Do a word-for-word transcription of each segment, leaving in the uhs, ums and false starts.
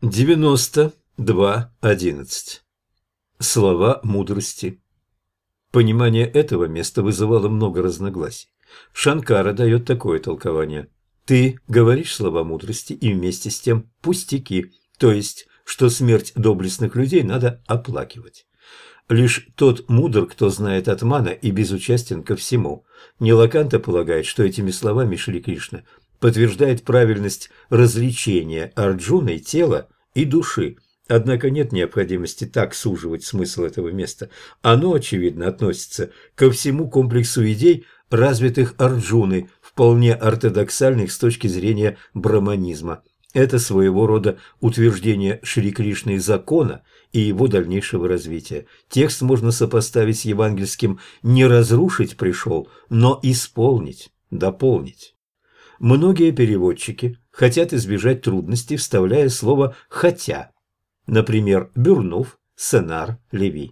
девяносто два одиннадцать. Слова мудрости. Понимание этого места вызывало много разногласий. Шанкара дает такое толкование. Ты говоришь слова мудрости и вместе с тем пустяки, то есть, что смерть доблестных людей надо оплакивать. Лишь тот мудр, кто знает атмана и безучастен ко всему. Нилаканта полагает, что этими словами Шри Кришна подтверждает правильность развлечения Арджуной тела и души. Однако нет необходимости так суживать смысл этого места. Оно, очевидно, относится ко всему комплексу идей, развитых Арджуной, вполне ортодоксальных с точки зрения браманизма. Это своего рода утверждение Шри Кришны закона и его дальнейшего развития. Текст можно сопоставить с евангельским «не разрушить пришел, но исполнить, дополнить». Многие переводчики хотят избежать трудностей, вставляя слово «хотя». Например, Бюрнов, Сенар, Леви.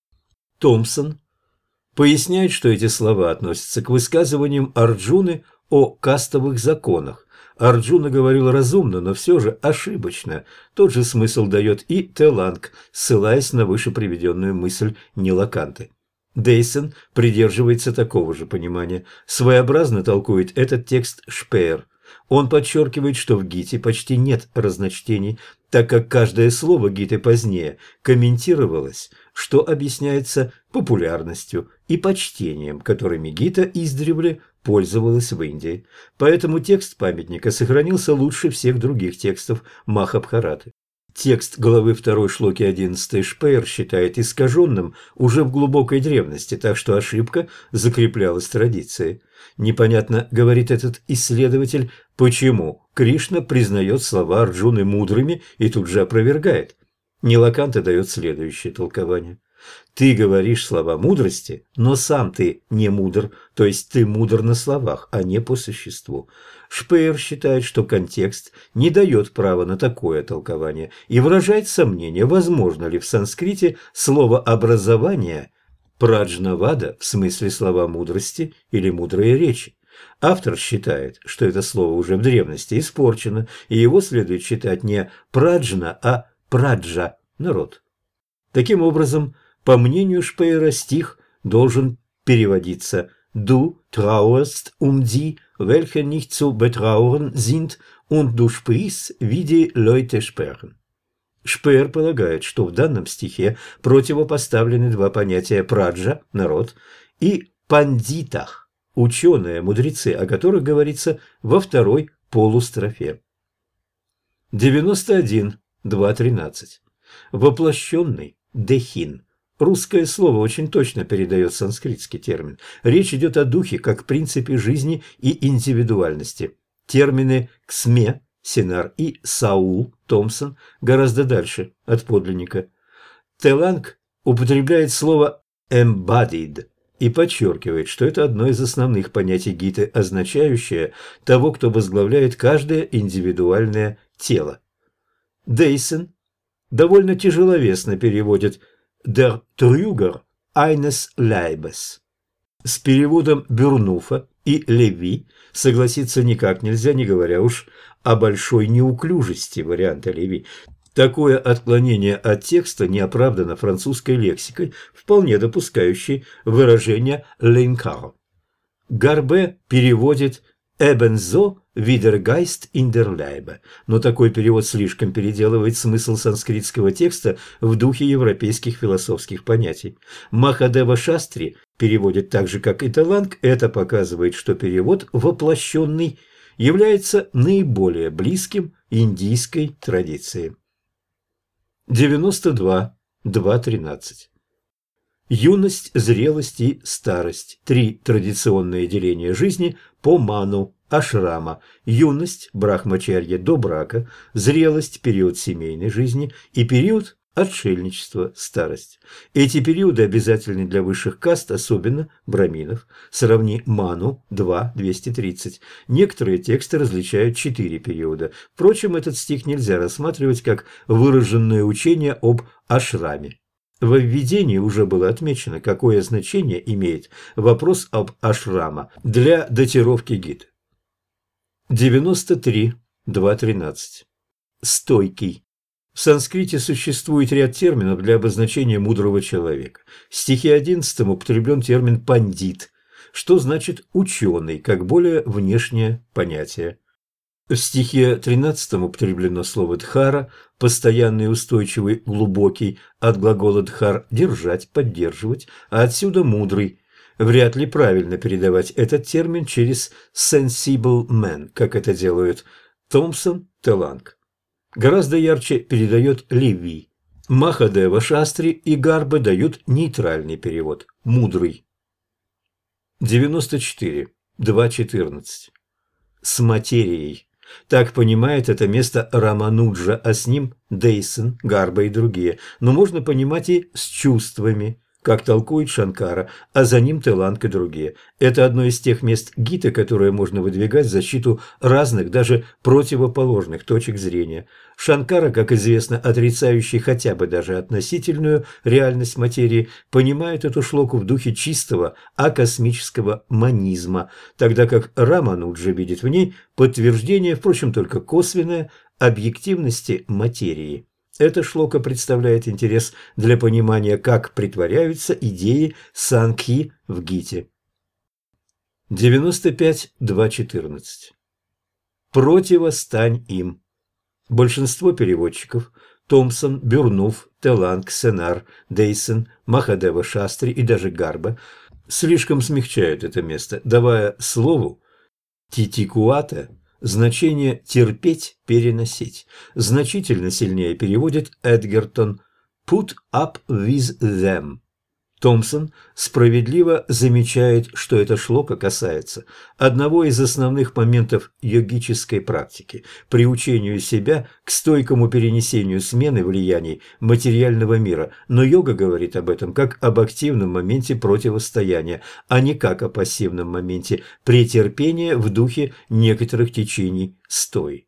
Томпсон поясняет, что эти слова относятся к высказываниям Арджуны о кастовых законах. Арджуна говорил разумно, но все же ошибочно. Тот же смысл дает и Теланг, ссылаясь на выше приведенную мысль Нилаканты. Дейсон придерживается такого же понимания. Своеобразно толкует этот текст Шпеер. Он подчеркивает, что в Гите почти нет разночтений, так как каждое слово Гиты позднее комментировалось, что объясняется популярностью и почтением, которыми Гита издревле пользовалась в Индии. Поэтому текст памятника сохранился лучше всех других текстов Махабхараты. Текст главы второй шлоки одиннадцать Шпеер считает искаженным уже в глубокой древности, так что ошибка закреплялась традицией. Непонятно, говорит этот исследователь, почему Кришна признает слова Арджуны мудрыми и тут же опровергает. Нилаканта дает следующее толкование. Ты говоришь слова мудрости, но сам ты не мудр, то есть ты мудр на словах, а не по существу. Шпеер считает, что контекст не дает права на такое толкование и выражает сомнение, возможно ли в санскрите слово «образование» праджнавада в смысле слова мудрости или мудрые речи. Автор считает, что это слово уже в древности испорчено, и его следует читать не праджна, а праджа – народ. Таким образом, по мнению Шпеера, стих должен переводиться «Du trauerst um die, welche nicht zu betrauern sind, und du sprichst, wie die Leute sprechen». Шпеер полагает, что в данном стихе противопоставлены два понятия праджа – народ и пандитах – ученые, мудрецы, о которых говорится во второй полустрофе. девяносто один два тринадцать. Воплощенный Дехин. Русское слово очень точно передает санскритский термин. Речь идет о духе как принципе жизни и индивидуальности. Термины «ксме», «сенар» и «саул», Томпсон, гораздо дальше от подлинника. Теланг употребляет слово «embodied» и подчеркивает, что это одно из основных понятий Гиты, означающее того, кто возглавляет каждое индивидуальное тело. Дейсон довольно тяжеловесно переводит «der Trüger eines Leibes». С переводом Бюрнуфа и Леви согласиться никак нельзя, не говоря уж о большой неуклюжести варианта Леви. Такое отклонение от текста не оправдано французской лексикой, вполне допускающей выражение «ленкар». Гарбе переводит «ebenso wie der Geist in der Leibe», но такой перевод слишком переделывает смысл санскритского текста в духе европейских философских понятий. Махадева Шастри переводит так же, как и Теланг. Это показывает, что перевод «воплощенный» является наиболее близким индийской традиции. девяносто два два тринадцать. Юность, зрелость и старость – три традиционные деления жизни по ману ашрама. Юность – брахмачарья до брака, зрелость – период семейной жизни и период отшельничества – старость. Эти периоды обязательны для высших каст, особенно браминов. Сравни ману два двести тридцать. Некоторые тексты различают четыре периода. Впрочем, этот стих нельзя рассматривать как выраженное учение об ашраме. Во введении уже было отмечено, какое значение имеет вопрос об ашрама для датировки Гиты. девяносто три два тринадцать. Стойкий. В санскрите существует ряд терминов для обозначения мудрого человека. В стихе одиннадцатом употреблен термин «пандит», что значит «ученый», как более внешнее понятие. В стихе тринадцатом употреблено слово «дхара», постоянный, устойчивый, глубокий, от глагола «дхар» – держать, поддерживать, а отсюда «мудрый». Вряд ли правильно передавать этот термин через «sensible man», как это делают Томпсон, Теланг. Гораздо ярче передает Ливи. Махадева Шастри и Гарба дают нейтральный перевод – «мудрый». девяносто четыре. два четырнадцать. С материей. Так понимает это место Рамануджа, а с ним Дейсон, Гарба и другие. Но можно понимать и с чувствами, как толкует Шанкара, а за ним Теланг и другие. Это одно из тех мест Гиты, которые можно выдвигать в защиту разных, даже противоположных точек зрения. Шанкара, как известно, отрицающий хотя бы даже относительную реальность материи, понимает эту шлоку в духе чистого акосмического манизма, тогда как Рамануджа видит в ней подтверждение, впрочем, только косвенное, объективности материи. Эта шлока представляет интерес для понимания, как притворяются идеи Сангхи в Гите. девяносто пять. два четырнадцать. Противостань им. Большинство переводчиков – Томпсон, Бюрнув, Теланг, Сенар, Дейсон, Махадева Шастри и даже Гарба – слишком смягчают это место, давая слову «титикуата» значение «терпеть, переносить». Значительно сильнее переводит Эдгертон «put up with them». Томпсон справедливо замечает, что эта шлока касается одного из основных моментов йогической практики – приучению себя к стойкому перенесению смены влияний материального мира, но йога говорит об этом как об активном моменте противостояния, а не как о пассивном моменте претерпения в духе некоторых течений стои.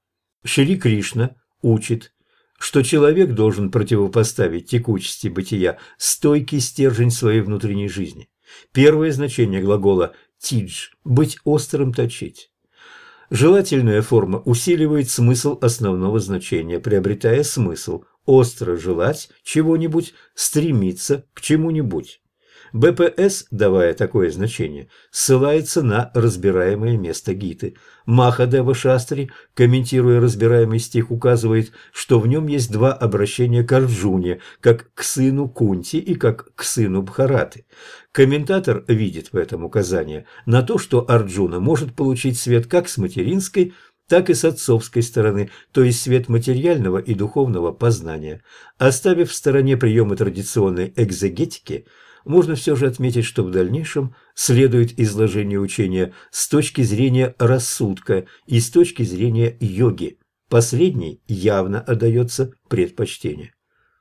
Шри Кришна учит, что человек должен противопоставить текучести бытия стойкий стержень своей внутренней жизни. Первое значение глагола «тидж» – быть острым, точить. Желательная форма усиливает смысл основного значения, приобретая смысл остро желать чего-нибудь, стремиться к чему-нибудь. бэ пэ эс, давая такое значение, ссылается на разбираемое место Гиты. Махадева Шастри, комментируя разбираемый стих, указывает, что в нем есть два обращения к Арджуне, как к сыну Кунти и как к сыну Бхараты. Комментатор видит в этом указание на то, что Арджуна может получить свет как с материнской, так и с отцовской стороны, то есть свет материального и духовного познания. Оставив в стороне приемы традиционной экзегетики, можно все же отметить, что в дальнейшем следует изложение учения с точки зрения рассудка и с точки зрения йоги. Последний явно отдается предпочтение.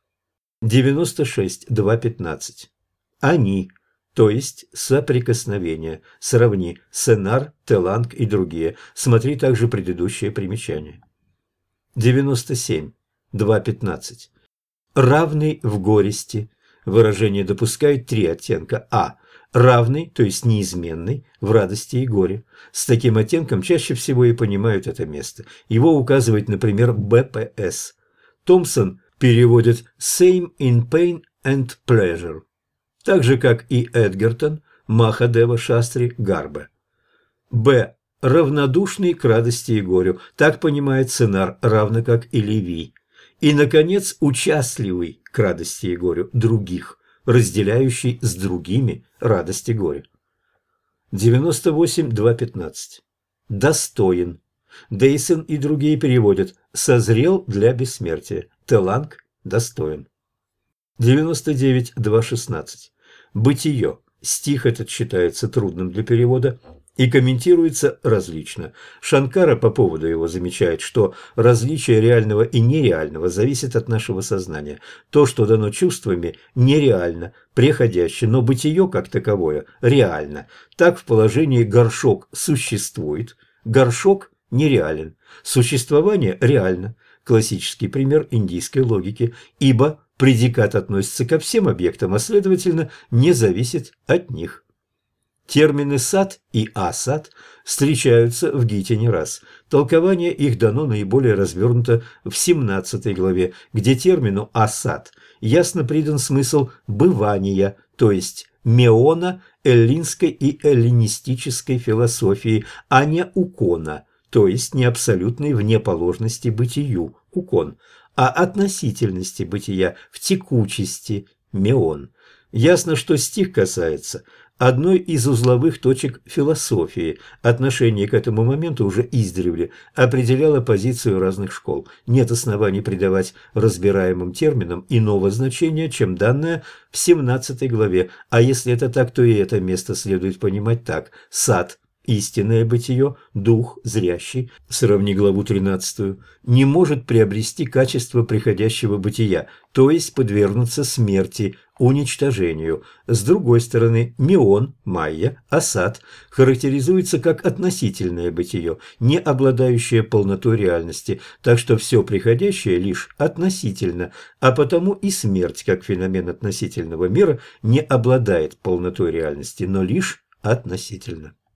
девяносто шесть. два пятнадцать. Они, то есть соприкосновение. Сравни Сенар, Теланг и другие. Смотри также предыдущее примечание. девяносто семь. два пятнадцать. Равный в горести. Выражение допускает три оттенка. А. Равный, то есть неизменный, в радости и горе. С таким оттенком чаще всего и понимают это место. Его указывает, например, бэ пэ эс. Томпсон переводит «same in pain and pleasure», так же, как и Эдгертон, Махадева Шастри, Гарба. Б. Равнодушный к радости и горю. Так понимает Сенар, равно как и Ливи. И, наконец, участливый к радости и горю других, разделяющий с другими радость и горе. девяносто восемь. два пятнадцать. Достоин. Дейсон и другие переводят «созрел для бессмертия». Теланг – достоин. девяносто девять. два шестнадцать. Бытие. Стих этот считается трудным для перевода и комментируется различно. Шанкара по поводу его замечает, что различие реального и нереального зависит от нашего сознания. То, что дано чувствами, нереально, преходяще, но бытие как таковое реально. Так в положении горшок существует, горшок нереален, существование реально. Классический пример индийской логики, ибо предикат относится ко всем объектам, а следовательно не зависит от них. Термины «сад» и «асад» встречаются в Гите не раз. Толкование их дано наиболее развернуто в семнадцатой главе, где термину «асад» ясно придан смысл «бывания», то есть меона эллинской и эллинистической философии, а не укона, то есть не абсолютной внеположности бытию, укон, а относительности бытия в текучести, меон. Ясно, что стих касается одной из узловых точек философии. Отношение к этому моменту уже издревле определяло позицию разных школ. Нет оснований придавать разбираемым терминам иного значения, чем данное в семнадцатой главе. А если это так, то и это место следует понимать так. Сад, истинное бытие, дух, зрящий, сравни главу тринадцатую, не может приобрести качество приходящего бытия, то есть подвергнуться смерти, уничтожению. С другой стороны, меон, майя, асад характеризуется как относительное бытие, не обладающее полнотой реальности, так что все приходящее лишь относительно, а потому и смерть, как феномен относительного мира, не обладает полнотой реальности, но лишь относительно.